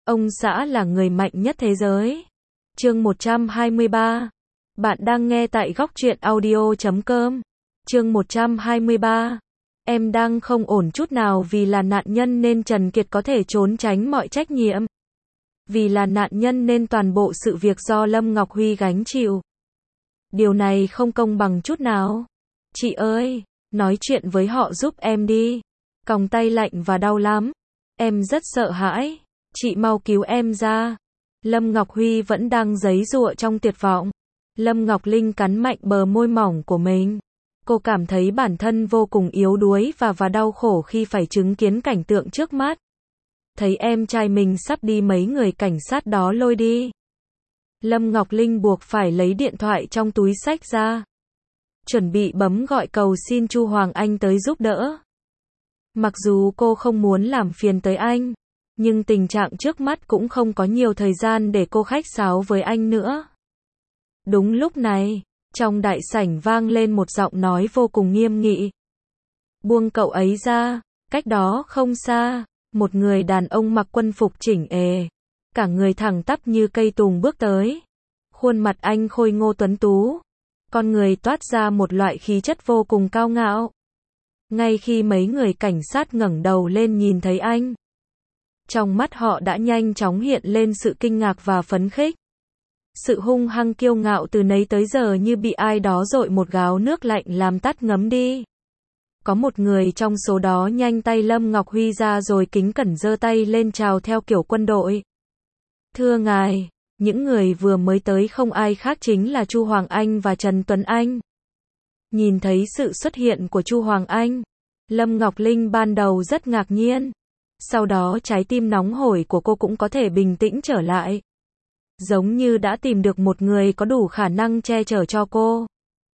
Ông xã là người mạnh nhất thế giới. Chương 123. Bạn đang nghe tại góc truyện audio.com. Chương 123. Em đang không ổn chút nào vì là nạn nhân nên Trần Kiệt có thể trốn tránh mọi trách nhiệm. Vì là nạn nhân nên toàn bộ sự việc do Lâm Ngọc Huy gánh chịu. Điều này không công bằng chút nào. Chị ơi, nói chuyện với họ giúp em đi. Còng tay lạnh và đau lắm. Em rất sợ hãi. Chị mau cứu em ra. Lâm Ngọc Huy vẫn đang giãy giụa trong tuyệt vọng. Lâm Ngọc Linh cắn mạnh bờ môi mỏng của mình. Cô cảm thấy bản thân vô cùng yếu đuối và đau khổ khi phải chứng kiến cảnh tượng trước mắt. Thấy em trai mình sắp đi mấy người cảnh sát đó lôi đi. Lâm Ngọc Linh buộc phải lấy điện thoại trong túi xách ra. Chuẩn bị bấm gọi cầu xin Chu Hoàng Anh tới giúp đỡ. Mặc dù cô không muốn làm phiền tới anh, nhưng tình trạng trước mắt cũng không có nhiều thời gian để cô khách sáo với anh nữa. Đúng lúc này, trong đại sảnh vang lên một giọng nói vô cùng nghiêm nghị. Buông cậu ấy ra, cách đó không xa, một người đàn ông mặc quân phục chỉnh ề, cả người thẳng tắp như cây tùng bước tới. Khuôn mặt anh khôi ngô tuấn tú, con người toát ra một loại khí chất vô cùng cao ngạo. Ngay khi mấy người cảnh sát ngẩng đầu lên nhìn thấy anh, trong mắt họ đã nhanh chóng hiện lên sự kinh ngạc và phấn khích. Sự hung hăng kiêu ngạo từ nấy tới giờ như bị ai đó dội một gáo nước lạnh làm tắt ngấm đi. Có một người trong số đó nhanh tay Lâm Ngọc Huy ra rồi kính cẩn giơ tay lên chào theo kiểu quân đội. Thưa ngài, những người vừa mới tới không ai khác chính là Chu Hoàng Anh và Trần Tuấn Anh. Nhìn thấy sự xuất hiện của Chu Hoàng Anh, Lâm Ngọc Linh ban đầu rất ngạc nhiên. Sau đó trái tim nóng hổi của cô cũng có thể bình tĩnh trở lại. Giống như đã tìm được một người có đủ khả năng che chở cho cô.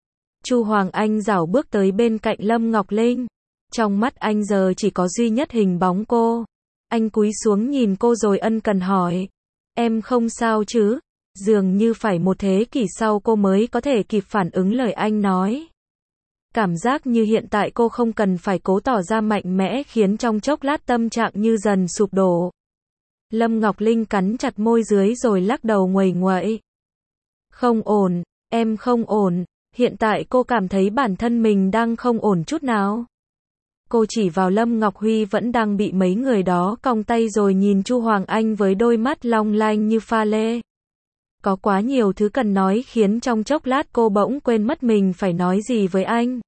Chu Hoàng Anh rảo bước tới bên cạnh Lâm Ngọc Linh. Trong mắt anh giờ chỉ có duy nhất hình bóng cô. Anh cúi xuống nhìn cô rồi ân cần hỏi. Em không sao chứ? Dường như phải một thế kỷ sau cô mới có thể kịp phản ứng lời anh nói. Cảm giác như hiện tại cô không cần phải cố tỏ ra mạnh mẽ khiến trong chốc lát tâm trạng như dần sụp đổ. Lâm Ngọc Linh cắn chặt môi dưới rồi lắc đầu nguầy nguậy. Không ổn, em không ổn, hiện tại cô cảm thấy bản thân mình đang không ổn chút nào. Cô chỉ vào Lâm Ngọc Huy vẫn đang bị mấy người đó còng tay rồi nhìn Chu Hoàng Anh với đôi mắt long lanh như pha lê. Có quá nhiều thứ cần nói khiến trong chốc lát cô bỗng quên mất mình phải nói gì với anh.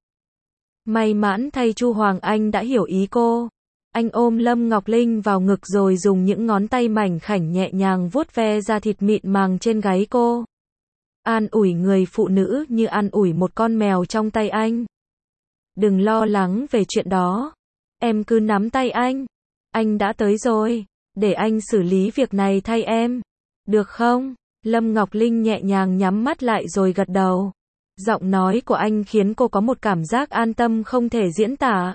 May mắn thay Chu Hoàng Anh đã hiểu ý cô. Anh ôm Lâm Ngọc Linh vào ngực rồi dùng những ngón tay mảnh khảnh nhẹ nhàng vuốt ve da thịt mịn màng trên gáy cô. An ủi người phụ nữ như an ủi một con mèo trong tay anh. Đừng lo lắng về chuyện đó. Em cứ nắm tay anh. Anh đã tới rồi. Để anh xử lý việc này thay em. Được không? Lâm Ngọc Linh nhẹ nhàng nhắm mắt lại rồi gật đầu. Giọng nói của anh khiến cô có một cảm giác an tâm không thể diễn tả.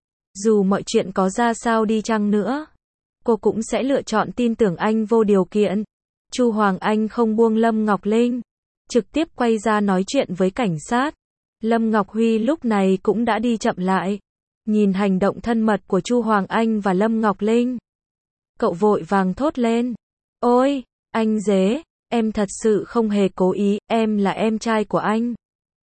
Dù mọi chuyện có ra sao đi chăng nữa, cô cũng sẽ lựa chọn tin tưởng anh vô điều kiện. Chu Hoàng Anh không buông Lâm Ngọc Linh, trực tiếp quay ra nói chuyện với cảnh sát. Lâm Ngọc Huy lúc này cũng đã đi chậm lại. Nhìn hành động thân mật của Chu Hoàng Anh và Lâm Ngọc Linh, cậu vội vàng thốt lên. Ôi, anh dế, em thật sự không hề cố ý, em là em trai của anh.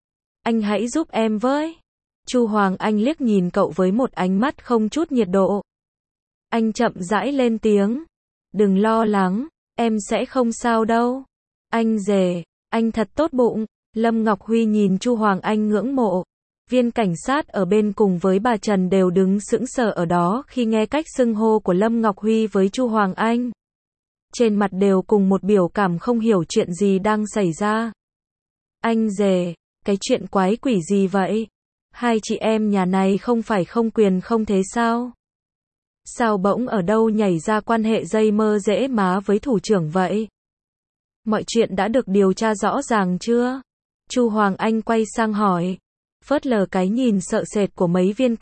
Anh hãy giúp em với. Chu Hoàng Anh liếc nhìn cậu với một ánh mắt không chút nhiệt độ. Anh chậm rãi lên tiếng. Đừng lo lắng, em sẽ không sao đâu. Anh dề, anh thật tốt bụng. Lâm Ngọc Huy nhìn Chu Hoàng Anh ngưỡng mộ. Viên cảnh sát ở bên cùng với bà Trần đều đứng sững sờ ở đó khi nghe cách xưng hô của Lâm Ngọc Huy với Chu Hoàng Anh. Trên mặt đều cùng một biểu cảm không hiểu chuyện gì đang xảy ra. Anh dề, cái chuyện quái quỷ gì vậy? Hai chị em nhà này không phải không quyền không thế sao? Sao bỗng ở đâu nhảy ra quan hệ dây mơ dễ má với thủ trưởng vậy? Mọi chuyện đã được điều tra rõ ràng chưa? Chu Hoàng Anh quay sang hỏi. Phớt lờ cái nhìn sợ sệt của mấy viên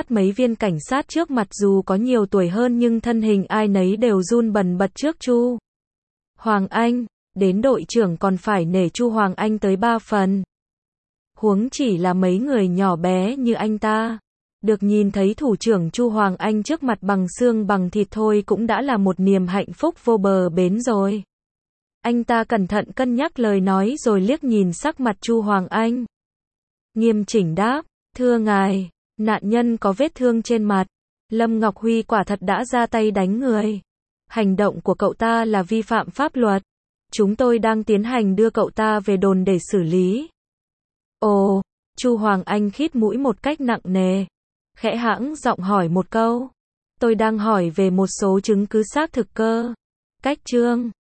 cảnh sát trước mặt dù có nhiều tuổi hơn nhưng thân hình ai nấy đều run bần bật trước Chu Hoàng Anh, đến đội trưởng còn phải nể Chu Hoàng Anh tới 3 phần. Huống chỉ là mấy người nhỏ bé như anh ta. Được nhìn thấy thủ trưởng Chu Hoàng Anh trước mặt bằng xương bằng thịt thôi cũng đã là một niềm hạnh phúc vô bờ bến rồi. Anh ta cẩn thận cân nhắc lời nói rồi liếc nhìn sắc mặt Chu Hoàng Anh. Nghiêm chỉnh đáp, thưa ngài, nạn nhân có vết thương trên mặt. Lâm Ngọc Huy quả thật đã ra tay đánh người. Hành động của cậu ta là vi phạm pháp luật. Chúng tôi đang tiến hành đưa cậu ta về đồn để xử lý. Ồ, Chu Hoàng Anh khít mũi một cách nặng nề. Khẽ hãng giọng hỏi một câu. Tôi đang hỏi về một số chứng cứ xác thực cơ. Cách Trương